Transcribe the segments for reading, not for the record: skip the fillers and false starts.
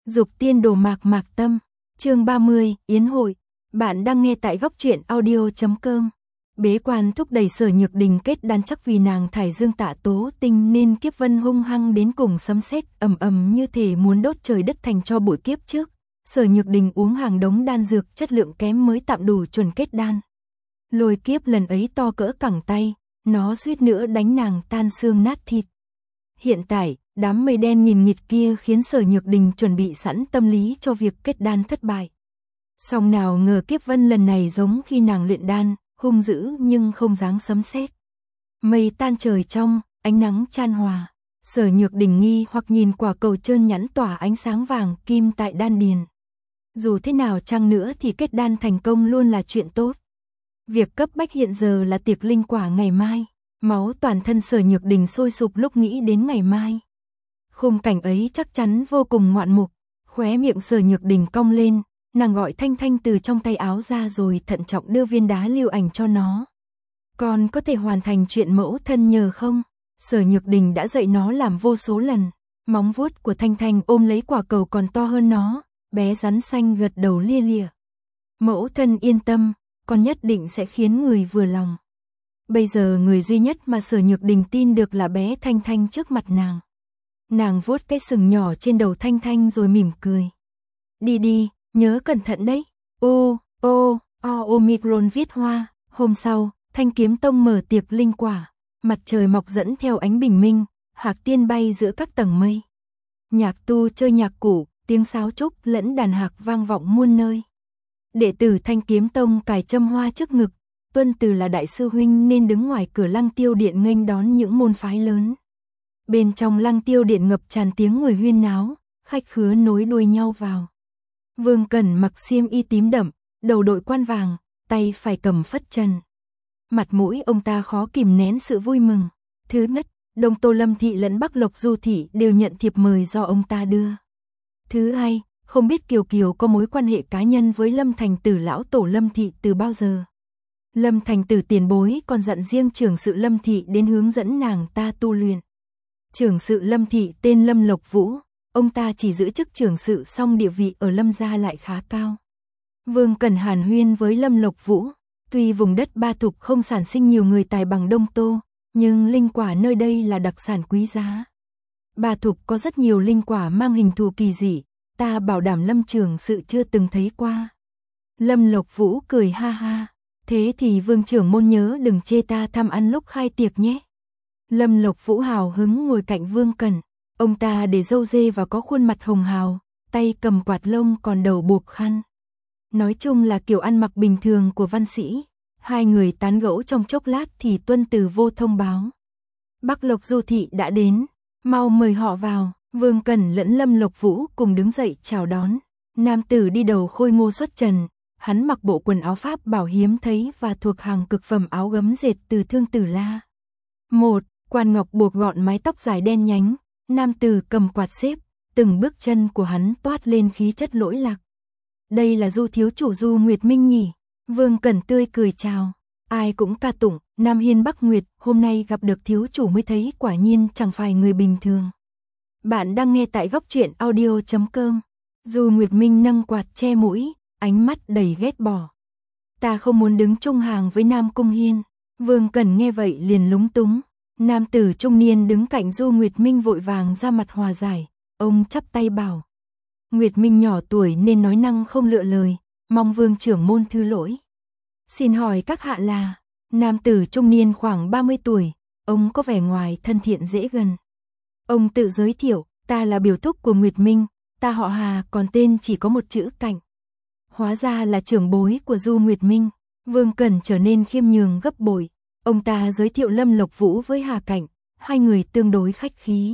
Dục tiên đồ mạc mạc tâm, chương 30, Yến hội. Bạn đang nghe tại góc truyện audio.com. Bế quan thúc đẩy Sở Nhược Đình kết đan, chắc vì nàng thải dương tạ tố tinh nên kiếp vân hung hăng đến cùng, sấm sét ầm ầm như thể muốn đốt trời đất thành tro bụi. Kiếp trước, Sở Nhược Đình uống hàng đống đan dược chất lượng kém mới tạm đủ chuẩn kết đan. Lôi kiếp lần ấy to cỡ cẳng tay, nó suýt nữa đánh nàng tan xương nát thịt. Hiện tại, đám mây đen nghìn nghịt kia khiến Sở Nhược Đình chuẩn bị sẵn tâm lý cho việc kết đan thất bại. Song nào ngờ kiếp vân lần này giống khi nàng luyện đan, hung dữ nhưng không dáng sấm sét. Mây tan trời trong, ánh nắng chan hòa. Sở Nhược Đình nghi hoặc nhìn quả cầu trơn nhẵn tỏa ánh sáng vàng kim tại đan điền. Dù thế nào chăng nữa thì kết đan thành công luôn là chuyện tốt. Việc cấp bách hiện giờ là tiệc linh quả ngày mai. Máu toàn thân Sở Nhược Đình sôi sục lúc nghĩ đến ngày mai. Khung cảnh ấy chắc chắn vô cùng ngoạn mục. Khóe miệng Sở Nhược Đình cong lên, nàng gọi Thanh Thanh từ trong tay áo ra rồi thận trọng đưa viên đá lưu ảnh cho nó. Con có thể hoàn thành chuyện mẫu thân nhờ không? Sở Nhược Đình đã dạy nó làm vô số lần. Móng vuốt của Thanh Thanh ôm lấy quả cầu còn to hơn nó, bé rắn xanh gật đầu lia lịa. Mẫu thân yên tâm, con nhất định sẽ khiến người vừa lòng. Bây giờ người duy nhất mà Sở Nhược Đình tin được là bé Thanh Thanh trước mặt nàng. Nàng vuốt cái sừng nhỏ trên đầu Thanh Thanh rồi mỉm cười. Đi đi, nhớ cẩn thận đấy. Omicron viết hoa. Hôm sau, Thanh Kiếm Tông mở tiệc linh quả. Mặt trời mọc dẫn theo ánh bình minh, hạc tiên bay giữa các tầng mây. Nhạc tu chơi nhạc cụ, tiếng sáo trúc lẫn đàn hạc vang vọng muôn nơi. Đệ tử Thanh Kiếm Tông cài châm hoa trước ngực. Tuân Từ là đại sư huynh nên đứng ngoài cửa Lăng Tiêu Điện nghênh đón những môn phái lớn. Bên trong Lăng Tiêu Điện ngập tràn tiếng người huyên náo, khách khứa nối đuôi nhau vào. Vương Cẩn mặc xiêm y tím đậm, đầu đội quan vàng, tay phải cầm phất trần. Mặt mũi ông ta khó kìm nén sự vui mừng. Thứ nhất, Đông Tô Lâm Thị lẫn Bắc Lộc Du Thị đều nhận thiệp mời do ông ta đưa. Thứ hai, không biết Kiều Kiều có mối quan hệ cá nhân với Lâm Thành Tử lão tổ Lâm Thị từ bao giờ. Lâm Thành Tử tiền bối còn dặn riêng trưởng sự Lâm Thị đến hướng dẫn nàng ta tu luyện. Trưởng sự Lâm Thị tên Lâm Lộc Vũ, ông ta chỉ giữ chức trưởng sự song địa vị ở Lâm gia lại khá cao. Vương Cẩn hàn huyên với Lâm Lộc Vũ, tuy vùng đất Ba Thục không sản sinh nhiều người tài bằng Đông Tô, nhưng linh quả nơi đây là đặc sản quý giá. Ba Thục có rất nhiều linh quả mang hình thù kỳ dị, ta bảo đảm Lâm trưởng sự chưa từng thấy qua. Lâm Lộc Vũ cười ha ha. Thế thì Vương trưởng môn nhớ đừng chê ta tham ăn lúc khai tiệc nhé. Lâm Lộc Vũ hào hứng ngồi cạnh Vương Cẩn. Ông ta để râu dê và có khuôn mặt hồng hào, tay cầm quạt lông còn đầu buộc khăn. Nói chung là kiểu ăn mặc bình thường của văn sĩ. Hai người tán gẫu trong chốc lát thì Tuân Từ vô thông báo. Bắc Lộc Du Thị đã đến, mau mời họ vào. Vương Cẩn lẫn Lâm Lộc Vũ cùng đứng dậy chào đón. Nam tử đi đầu khôi ngô xuất trần. Hắn mặc bộ quần áo Pháp bảo hiếm thấy và thuộc hàng cực phẩm áo gấm dệt từ Thương Tử La. Một, quan ngọc buộc gọn mái tóc dài đen nhánh, nam tử cầm quạt xếp, từng bước chân của hắn toát lên khí chất lỗi lạc. Đây là Du thiếu chủ Du Nguyệt Minh nhỉ? Vương Cẩn tươi cười chào. Ai cũng ca tụng, Nam Hiên Bắc Nguyệt, hôm nay gặp được thiếu chủ mới thấy quả nhiên chẳng phải người bình thường. Bạn đang nghe tại góc truyện audio.com. Du Nguyệt Minh nâng quạt che mũi, ánh mắt đầy ghét bỏ. Ta không muốn đứng chung hàng với Nam Cung Hiên. Vương Cẩn nghe vậy liền lúng túng. Nam tử trung niên đứng cạnh Du Nguyệt Minh vội vàng ra mặt hòa giải. Ông chắp tay bảo. Nguyệt Minh nhỏ tuổi nên nói năng không lựa lời, mong Vương trưởng môn thứ lỗi. Xin hỏi các hạ là? Nam tử trung niên khoảng 30 tuổi, ông có vẻ ngoài thân thiện dễ gần. Ông tự giới thiệu, ta là biểu thúc của Nguyệt Minh, ta họ Hà còn tên chỉ có một chữ Cảnh. Hóa ra là trưởng bối của Du Nguyệt Minh. Vương Cẩn trở nên khiêm nhường gấp bội. Ông ta giới thiệu Lâm Lộc Vũ với Hà Cảnh, hai người tương đối khách khí.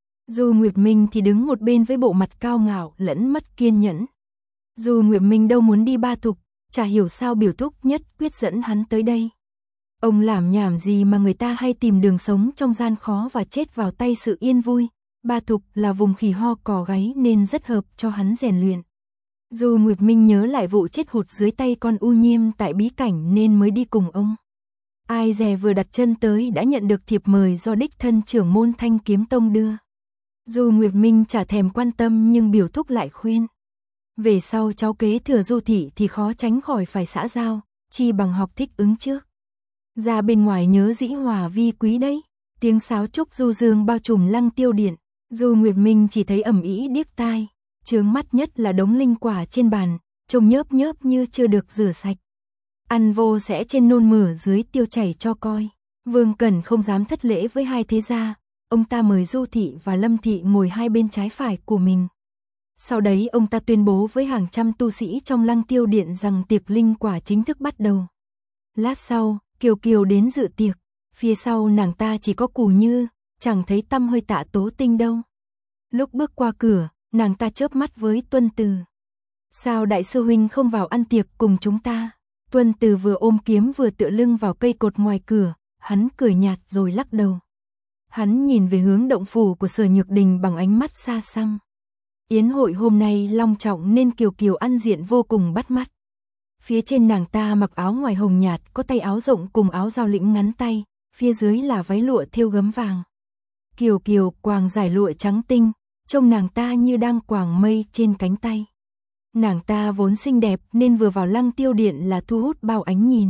Du Nguyệt Minh thì đứng một bên với bộ mặt cao ngạo lẫn mất kiên nhẫn. Du Nguyệt Minh đâu muốn đi Ba Thục, chả hiểu sao biểu thúc nhất quyết dẫn hắn tới đây. Ông làm nhảm gì mà người ta hay tìm đường sống trong gian khó và chết vào tay sự yên vui. Ba Thục là vùng khỉ ho cò gáy nên rất hợp cho hắn rèn luyện. Du Nguyệt Minh nhớ lại vụ chết hụt dưới tay con U Nhiêm tại bí cảnh nên mới đi cùng ông. Ai dè vừa đặt chân tới đã nhận được thiệp mời do đích thân trưởng môn Thanh Kiếm Tông đưa. Du Nguyệt Minh chả thèm quan tâm nhưng biểu thúc lại khuyên. Về sau cháu kế thừa Du thị thì khó tránh khỏi phải xã giao, chi bằng học thích ứng trước. Ra bên ngoài nhớ dĩ hòa vi quý đấy. Tiếng sáo trúc du dương bao trùm Lăng Tiêu Điện. Du Nguyệt Minh chỉ thấy ầm ĩ điếc tai, chướng mắt nhất là đống linh quả trên bàn, trông nhớp nhớp như chưa được rửa sạch. Ăn vô sẽ trên nôn mửa dưới tiêu chảy cho coi. Vương Cẩn không dám thất lễ với hai thế gia, ông ta mời Du thị và Lâm thị ngồi hai bên trái phải của mình. Sau đấy ông ta tuyên bố với hàng trăm tu sĩ trong Lăng Tiêu Điện rằng tiệc linh quả chính thức bắt đầu. Lát sau, Kiều Kiều đến dự tiệc, phía sau nàng ta chỉ có Cù Như, chẳng thấy tăm hơi Tạ Tố Tinh đâu. Lúc bước qua cửa, nàng ta chớp mắt với Tuân Từ. Sao đại sư huynh không vào ăn tiệc cùng chúng ta? Tuân Từ vừa ôm kiếm vừa tựa lưng vào cây cột ngoài cửa, hắn cười nhạt rồi lắc đầu. Hắn nhìn về hướng động phủ của Sở Nhược Đình bằng ánh mắt xa xăm. Yến hội hôm nay long trọng nên Kiều Kiều ăn diện vô cùng bắt mắt. Phía trên nàng ta mặc áo ngoài hồng nhạt có tay áo rộng cùng áo giao lĩnh ngắn tay, phía dưới là váy lụa thêu gấm vàng. Kiều Kiều quàng dải lụa trắng tinh, trông nàng ta như đang quàng mây trên cánh tay. Nàng ta vốn xinh đẹp nên vừa vào Lăng Tiêu Điện là thu hút bao ánh nhìn.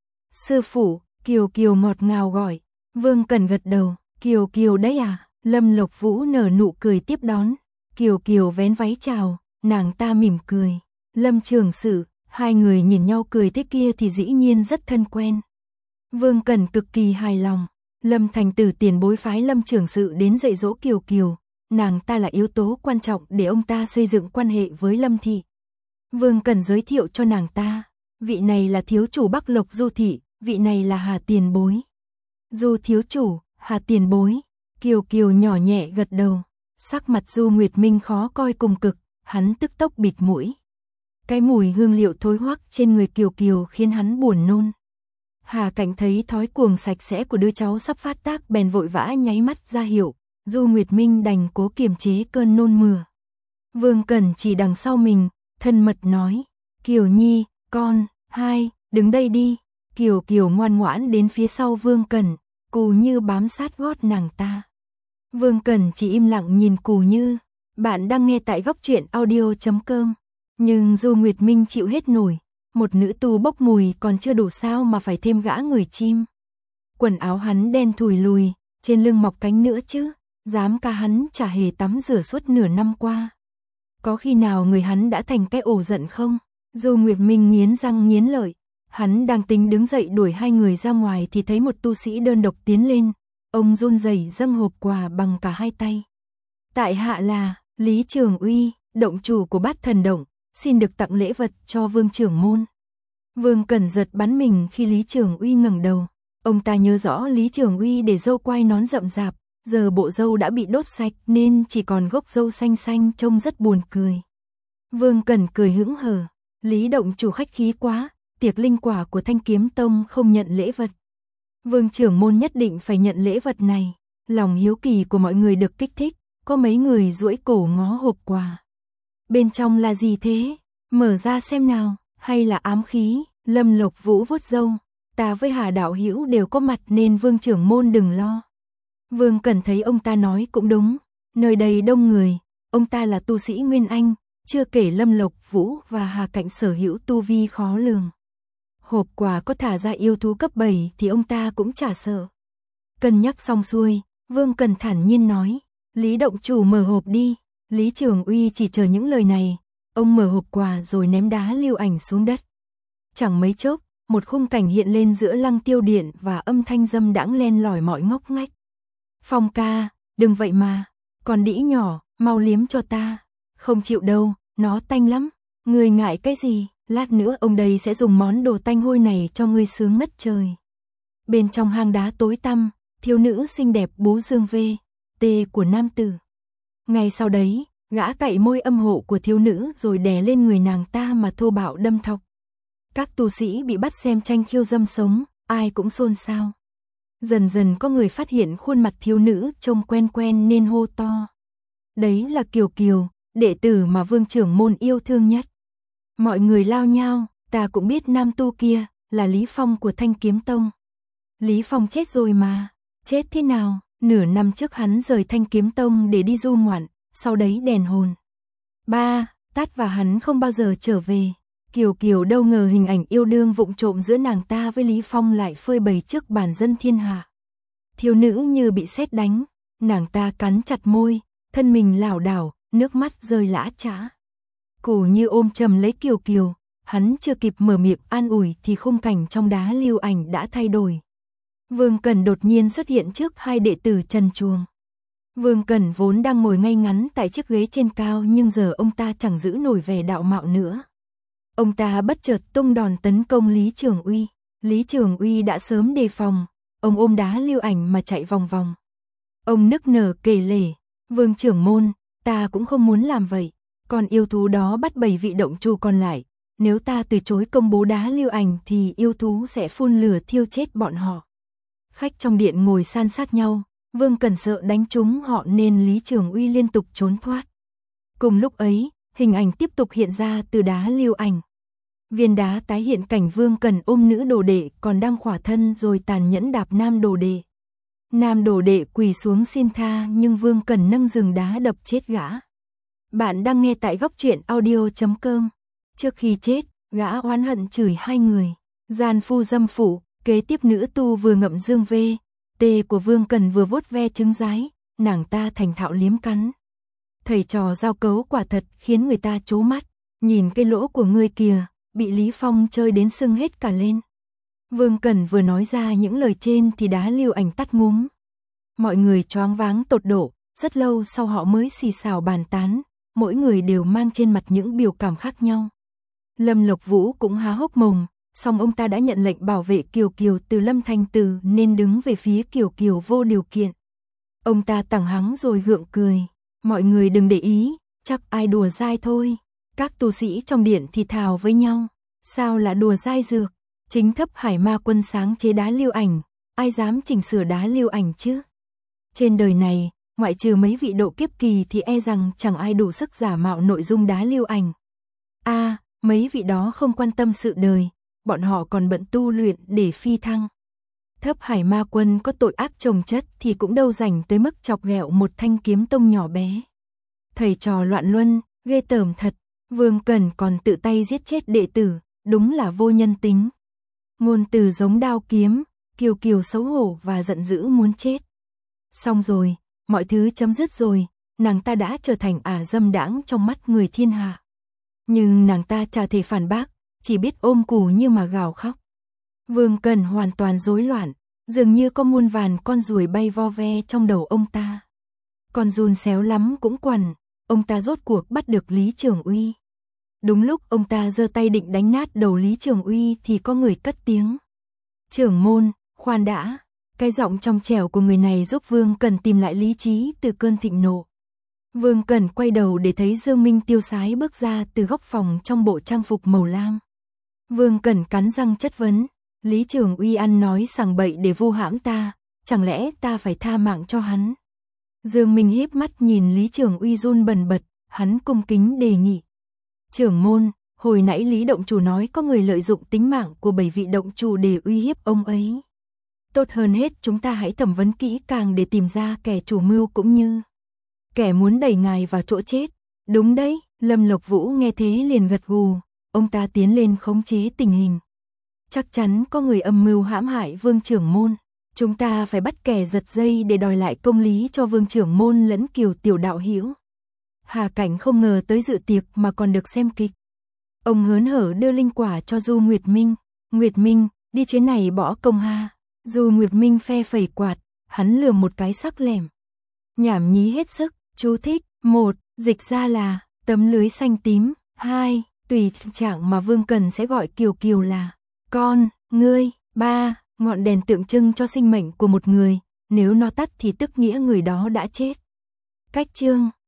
Sư phụ, Kiều Kiều ngọt ngào gọi. Vương Cẩn gật đầu, Kiều Kiều đấy à? Lâm Lộc Vũ nở nụ cười tiếp đón. Kiều Kiều vén váy chào, nàng ta mỉm cười. Lâm Trường Sự, hai người nhìn nhau cười thế kia thì dĩ nhiên rất thân quen. Vương Cẩn cực kỳ hài lòng. Lâm Thành Tử tiền bối phái Lâm Trường Sự đến dạy dỗ Kiều Kiều, nàng ta là yếu tố quan trọng để ông ta xây dựng quan hệ với Lâm thị. Vương Cẩn giới thiệu cho nàng ta, vị này là thiếu chủ Bắc Lộc Du thị, vị này là Hà tiền bối. Du thiếu chủ, Hà tiền bối. Kiều Kiều nhỏ nhẹ gật đầu. Sắc mặt Du Nguyệt Minh khó coi cùng cực, hắn tức tốc bịt mũi. Cái mùi hương liệu thối hoắc trên người Kiều Kiều khiến hắn buồn nôn. Hà Cảnh thấy thói cuồng sạch sẽ của đứa cháu sắp phát tác bèn vội vã nháy mắt ra hiệu, Du Nguyệt Minh đành cố kiềm chế cơn nôn mửa. Vương Cẩn chỉ đằng sau mình, thân mật nói, Kiều Nhi, con, hai, đứng đây đi. Kiều Kiều ngoan ngoãn đến phía sau Vương Cẩn, Cù Như bám sát gót nàng ta. Vương Cẩn chỉ im lặng nhìn Cù Như. Bạn đang nghe tại góc truyện audio.com. Nhưng Du Nguyệt Minh chịu hết nổi. Một nữ tu bốc mùi còn chưa đủ sao mà phải thêm gã người chim. Quần áo hắn đen thùi lùi, trên lưng mọc cánh nữa chứ. Dám ca hắn chả hề tắm rửa suốt nửa năm qua. Có khi nào người hắn đã thành cái ổ giận không? Du Nguyệt Minh nghiến răng nghiến lợi. Hắn đang tính đứng dậy đuổi hai người ra ngoài thì thấy một tu sĩ đơn độc tiến lên. Ông run rẩy dâng hộp quà bằng cả hai tay. Tại hạ là Lý Trường Uy, động chủ của Bát Thần Động, xin được tặng lễ vật cho Vương trưởng môn. Vương Cẩn giật bắn mình khi Lý Trường Uy ngẩng đầu. Ông ta nhớ rõ Lý Trường Uy để râu quai nón rậm rạp, giờ bộ râu đã bị đốt sạch nên chỉ còn gốc râu xanh xanh trông rất buồn cười. Vương Cẩn cười hững hờ, Lý động chủ khách khí quá, tiệc linh quả của Thanh Kiếm Tông không nhận lễ vật. Vương trưởng môn nhất định phải nhận lễ vật này. Lòng hiếu kỳ của mọi người được kích thích, có mấy người duỗi cổ ngó hộp quà. Bên trong là gì thế? Mở ra xem nào, hay là ám khí? Lâm Lộc Vũ vuốt râu, ta với Hà đạo hữu đều có mặt nên Vương trưởng môn đừng lo. Vương Cẩn thấy ông ta nói cũng đúng, nơi đây đông người, ông ta là tu sĩ Nguyên Anh, chưa kể Lâm Lộc Vũ và Hà Cảnh sở hữu tu vi khó lường. Hộp quà có thả ra yêu thú cấp 7 thì ông ta cũng chả sợ. Cân nhắc xong xuôi, Vương Cẩn thản nhiên nói, Lý động chủ mở hộp đi. Lý Trường Uy chỉ chờ những lời này, ông mở hộp quà rồi ném đá lưu ảnh xuống đất. Chẳng mấy chốc, một khung cảnh hiện lên giữa Lăng Tiêu Điện và âm thanh dâm đãng len lỏi mọi ngóc ngách. Phong ca, đừng vậy mà, còn đĩ nhỏ, mau liếm cho ta. Không chịu đâu, nó tanh lắm. Ngươi ngại cái gì, lát nữa ông đây sẽ dùng món đồ tanh hôi này cho ngươi sướng ngất trời. Bên trong hang đá tối tăm, thiếu nữ xinh đẹp bú dương vê, tê của nam tử. Ngay sau đấy, gã cạy môi âm hộ của thiếu nữ rồi đè lên người nàng ta mà thô bạo đâm thọc. Các tu sĩ bị bắt xem tranh khiêu dâm sống, ai cũng xôn xao. Dần dần có người phát hiện khuôn mặt thiếu nữ trông quen quen nên hô to. Đấy là Kiều Kiều, đệ tử mà Vương trưởng môn yêu thương nhất. Mọi người lao nhao, ta cũng biết nam tu kia, là Lý Phong của Thanh Kiếm Tông. Lý Phong chết rồi mà, chết thế nào, Nửa năm trước hắn rời Thanh Kiếm Tông để đi du ngoạn, sau đấy đèn hồn. Tát và hắn không bao giờ trở về. Kiều Kiều đâu ngờ hình ảnh yêu đương vụng trộm giữa nàng ta với Lý Phong lại phơi bày trước bản dân thiên hạ. Thiếu nữ như bị sét đánh, nàng ta cắn chặt môi, thân mình lảo đảo, nước mắt rơi lã chã. Cổ Như ôm chầm lấy Kiều Kiều, hắn chưa kịp mở miệng an ủi thì khung cảnh trong Đá Lưu Ảnh đã thay đổi. Vương Cẩn đột nhiên xuất hiện trước hai đệ tử trần truồng. Vương Cẩn vốn đang ngồi ngay ngắn tại chiếc ghế trên cao nhưng giờ ông ta chẳng giữ nổi vẻ đạo mạo nữa. Ông ta bất chợt tung đòn tấn công Lý Trường Uy. Lý Trường Uy đã sớm đề phòng, ông ôm Đá Lưu Ảnh mà chạy vòng vòng. Ông nức nở kể lể, Vương trưởng môn, ta cũng không muốn làm vậy. Còn yêu thú đó bắt 7 vị động chủ còn lại. Nếu ta từ chối công bố Đá Lưu Ảnh thì yêu thú sẽ phun lửa thiêu chết bọn họ. Khách trong điện ngồi san sát nhau, Vương Cẩn sợ đánh trúng họ nên Lý Trường Uy liên tục trốn thoát. Cùng lúc ấy, hình ảnh tiếp tục hiện ra từ Đá Lưu Ảnh. Viên đá tái hiện cảnh Vương Cẩn ôm nữ đồ đệ còn đang khỏa thân rồi tàn nhẫn đạp nam đồ đệ. Nam đồ đệ quỳ xuống xin tha nhưng Vương Cẩn nâng rừng đá đập chết gã. Bạn đang nghe tại góc truyện audio.com. Trước khi chết, gã oán hận chửi hai người. Gian phu dâm phụ, kế tiếp nữ tu vừa ngậm dương vê. Tê của Vương Cẩn vừa vuốt ve trứng rái, nàng ta thành thạo liếm cắn. Thầy trò giao cấu quả thật khiến người ta trố mắt. Nhìn cái lỗ của ngươi kìa, bị Lý Phong chơi đến sưng hết cả lên. Vương Cẩn vừa nói ra những lời trên thì Đá Lưu Ảnh tắt ngúm. Mọi người choáng váng tột độ, rất lâu sau họ mới xì xào bàn tán, mỗi người đều mang trên mặt những biểu cảm khác nhau. Lâm Lộc Vũ cũng há hốc mồm, song ông ta đã nhận lệnh bảo vệ Kiều Kiều từ Lâm Thanh Từ nên đứng về phía Kiều Kiều vô điều kiện. Ông ta tằng hắng rồi gượng cười, mọi người đừng để ý, chắc ai đùa dai thôi. Các tu sĩ trong điện thì thào với nhau, sao là đùa dai dược, chính Thấp Hải Ma Quân sáng chế Đá Lưu Ảnh, ai dám chỉnh sửa Đá Lưu Ảnh chứ? Trên đời này, ngoại trừ mấy vị độ kiếp kỳ thì e rằng chẳng ai đủ sức giả mạo nội dung Đá Lưu Ảnh. Mấy vị đó không quan tâm sự đời, bọn họ còn bận tu luyện để phi thăng. Thấp Hải Ma Quân có tội ác chồng chất thì cũng đâu rảnh tới mức chọc ghẹo một Thanh Kiếm Tông nhỏ bé. Thầy trò loạn luân, ghê tởm thật, Vương Cẩn còn tự tay giết chết đệ tử, đúng là vô nhân tính. Ngôn từ giống đao kiếm, Kiều Kiều xấu hổ và giận dữ muốn chết. Xong rồi, mọi thứ chấm dứt rồi, nàng ta đã trở thành ả dâm đãng trong mắt người thiên hạ. Nhưng nàng ta chả thể phản bác, chỉ biết ôm củ như mà gào khóc. Vương Cẩn hoàn toàn rối loạn, dường như có muôn vàn con ruồi bay vo ve trong đầu ông ta. Con giun xéo lắm cũng quằn, ông ta rốt cuộc bắt được Lý Trường Uy. Đúng lúc ông ta giơ tay định đánh nát đầu Lý Trường Uy thì có người cất tiếng. Trưởng môn, khoan đã. Cái giọng trong trẻo của người này giúp Vương Cẩn tìm lại lý trí từ cơn thịnh nộ. Vương Cẩn quay đầu để thấy Dương Minh tiêu sái bước ra từ góc phòng trong bộ trang phục màu lam. Vương Cẩn cắn răng chất vấn, Lý Trường Uy ăn nói sằng bậy để vu hãm ta, chẳng lẽ ta phải tha mạng cho hắn? Dương Minh híp mắt nhìn Lý Trường Uy run bần bật, hắn cung kính đề nghị. Trưởng môn, hồi nãy Lý động chủ nói có người lợi dụng tính mạng của 7 vị động chủ để uy hiếp ông ấy. Tốt hơn hết chúng ta hãy thẩm vấn kỹ càng để tìm ra kẻ chủ mưu cũng như kẻ muốn đẩy ngài vào chỗ chết. Đúng đấy, Lâm Lộc Vũ nghe thế liền gật gù, ông ta tiến lên khống chế tình hình. Chắc chắn có người âm mưu hãm hại Vương trưởng môn. Chúng ta phải bắt kẻ giật dây để đòi lại công lý cho Vương trưởng môn lẫn Kiều tiểu đạo hữu. Hà Cảnh không ngờ tới dự tiệc mà còn được xem kịch. Ông hớn hở đưa linh quả cho Du Nguyệt Minh. Nguyệt Minh, đi chuyến này bỏ công ha. Du Nguyệt Minh phe phẩy quạt, hắn lườm một cái sắc lẻm. Nhảm nhí hết sức, chú thích. 1. Dịch ra là tấm lưới xanh tím. 2. Tùy trạng mà Vương Cẩn sẽ gọi Kiều Kiều là con, ngươi. 3. Ngọn đèn tượng trưng cho sinh mệnh của một người, nếu nó tắt thì tức nghĩa người đó đã chết. Cách chương